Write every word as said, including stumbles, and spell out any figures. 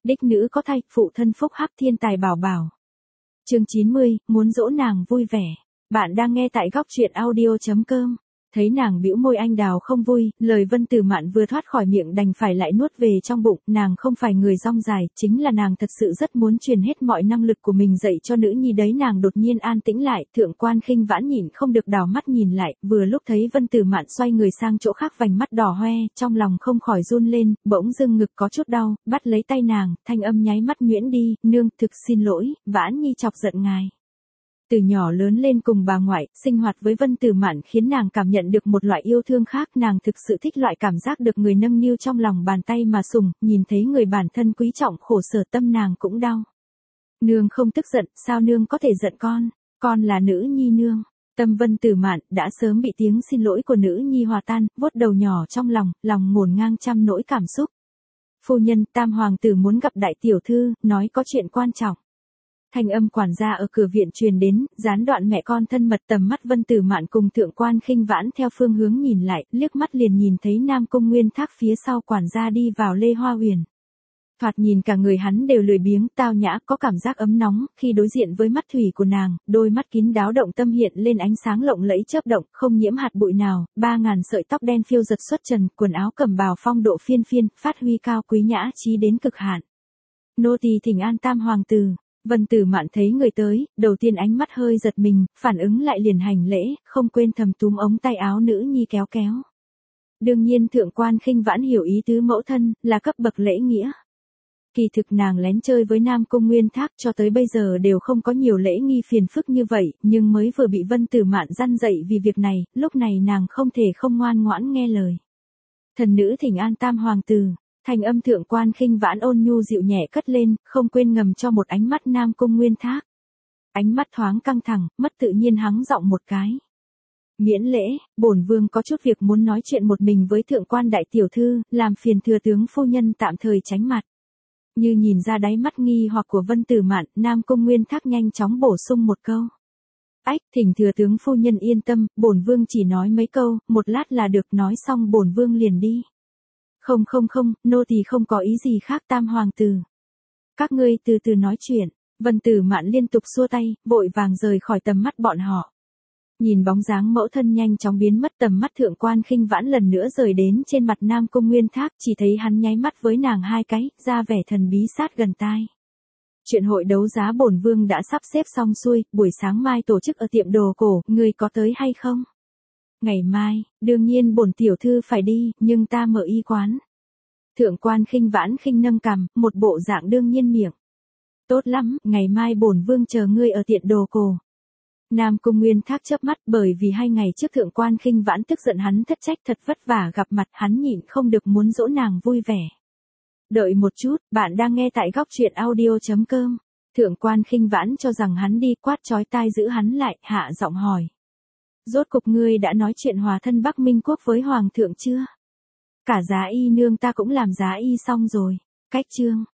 Đích nữ có thai, phụ thân phúc hắc thiên tài bảo bảo. Chương chín mươi, muốn dỗ nàng vui vẻ. Bạn đang nghe tại góc truyện audio chấm com. Thấy nàng bĩu môi anh đào không vui, lời Vân Tử Mạn vừa thoát khỏi miệng đành phải lại nuốt về trong bụng, nàng không phải người rong dài, chính là nàng thật sự rất muốn truyền hết mọi năng lực của mình dạy cho nữ nhi đấy. Nàng đột nhiên an tĩnh lại, Thượng Quan Khinh Vãn nhìn không được đảo mắt nhìn lại, vừa lúc thấy Vân Tử Mạn xoay người sang chỗ khác vành mắt đỏ hoe, trong lòng không khỏi run lên, bỗng dưng ngực có chút đau, bắt lấy tay nàng, thanh âm nháy mắt nhuyễn đi, nương, thực xin lỗi, Vãn Nhi chọc giận ngài. Từ nhỏ lớn lên cùng bà ngoại, sinh hoạt với Vân Tử Mạn khiến nàng cảm nhận được một loại yêu thương khác, nàng thực sự thích loại cảm giác được người nâng niu trong lòng bàn tay mà sủng, nhìn thấy người bản thân quý trọng khổ sở tâm nàng cũng đau. Nương không tức giận, sao nương có thể giận con, con là nữ nhi nương. Tâm Vân Tử Mạn đã sớm bị tiếng xin lỗi của nữ nhi hòa tan, vuốt đầu nhỏ trong lòng, lòng ngổn ngang trăm nỗi cảm xúc. Phu nhân, Tam hoàng tử muốn gặp đại tiểu thư, nói có chuyện quan trọng. Thanh âm quản gia ở cửa viện truyền đến, gián đoạn mẹ con thân mật. Tầm mắt Vân Tử Mạn cùng Thượng Quan Khinh Vãn theo phương hướng nhìn lại, liếc mắt liền nhìn thấy Nam Cung Nguyên Thác phía sau quản gia đi vào Lê Hoa Huyền. Thoạt nhìn cả người hắn đều lười biếng, tao nhã, có cảm giác ấm nóng, khi đối diện với mắt thủy của nàng, đôi mắt kín đáo động tâm hiện lên ánh sáng lộng lẫy chớp động, không nhiễm hạt bụi nào, ba ngàn sợi tóc đen phiêu giật xuất trần, quần áo cẩm bào phong độ phiên phiên, phát huy cao quý nhã trí đến cực hạn. Nô tỳ thỉnh an Tam hoàng tử. Vân Tử Mạn thấy người tới, đầu tiên ánh mắt hơi giật mình, phản ứng lại liền hành lễ, không quên thầm túm ống tay áo nữ nhi kéo kéo. Đương nhiên Thượng Quan Khinh Vãn hiểu ý tứ mẫu thân, là cấp bậc lễ nghĩa. Kỳ thực nàng lén chơi với Nam Cung Nguyên Thác cho tới bây giờ đều không có nhiều lễ nghi phiền phức như vậy, nhưng mới vừa bị Vân Tử Mạn răn dạy vì việc này, lúc này nàng không thể không ngoan ngoãn nghe lời. Thần nữ thỉnh an Tam hoàng tử. Thanh âm Thượng Quan Khinh Vãn ôn nhu dịu nhẹ cất lên, không quên ngầm cho một ánh mắt Nam Cung Nguyên Thác. Ánh mắt thoáng căng thẳng, mất tự nhiên hắng giọng một cái. Miễn lễ, bổn vương có chút việc muốn nói chuyện một mình với Thượng Quan đại tiểu thư, làm phiền thừa tướng phu nhân tạm thời tránh mặt. Như nhìn ra đáy mắt nghi hoặc của Vân Tử Mạn, Nam Cung Nguyên Thác nhanh chóng bổ sung một câu. Ách, thỉnh thừa tướng phu nhân yên tâm, bổn vương chỉ nói mấy câu, một lát là được, nói xong bổn vương liền đi. Không không không, nô tỳ không có ý gì khác Tam hoàng tử. Các ngươi từ từ nói chuyện. Vân Tử Mạn liên tục xua tay, vội vàng rời khỏi tầm mắt bọn họ. Nhìn bóng dáng mẫu thân nhanh chóng biến mất, tầm mắt Thượng Quan Khinh Vãn lần nữa rời đến trên mặt Nam Cung Nguyên Thác, chỉ thấy hắn nháy mắt với nàng hai cái, ra vẻ thần bí sát gần tai. Chuyện hội đấu giá bổn vương đã sắp xếp xong xuôi, buổi sáng mai tổ chức ở tiệm đồ cổ, ngươi có tới hay không? Ngày mai, đương nhiên bổn tiểu thư phải đi, nhưng ta mở y quán. Thượng Quan Khinh Vãn khinh nâng cằm, một bộ dạng đương nhiên miệng. Tốt lắm, ngày mai bổn vương chờ ngươi ở tiệm đồ cổ. Nam Cung Nguyên Thác chớp mắt, bởi vì hai ngày trước Thượng Quan Khinh Vãn tức giận hắn thất trách thật vất vả gặp mặt, hắn nhịn không được muốn dỗ nàng vui vẻ. Đợi một chút, bạn đang nghe tại góc truyện audio chấm com. Thượng Quan Khinh Vãn cho rằng hắn đi, quát chói tai giữ hắn lại, hạ giọng hỏi. Rốt cục ngươi đã nói chuyện hòa thân Bắc Minh quốc với hoàng thượng chưa? Cả Giá Y nương ta cũng làm Giá Y xong rồi. Cách chương.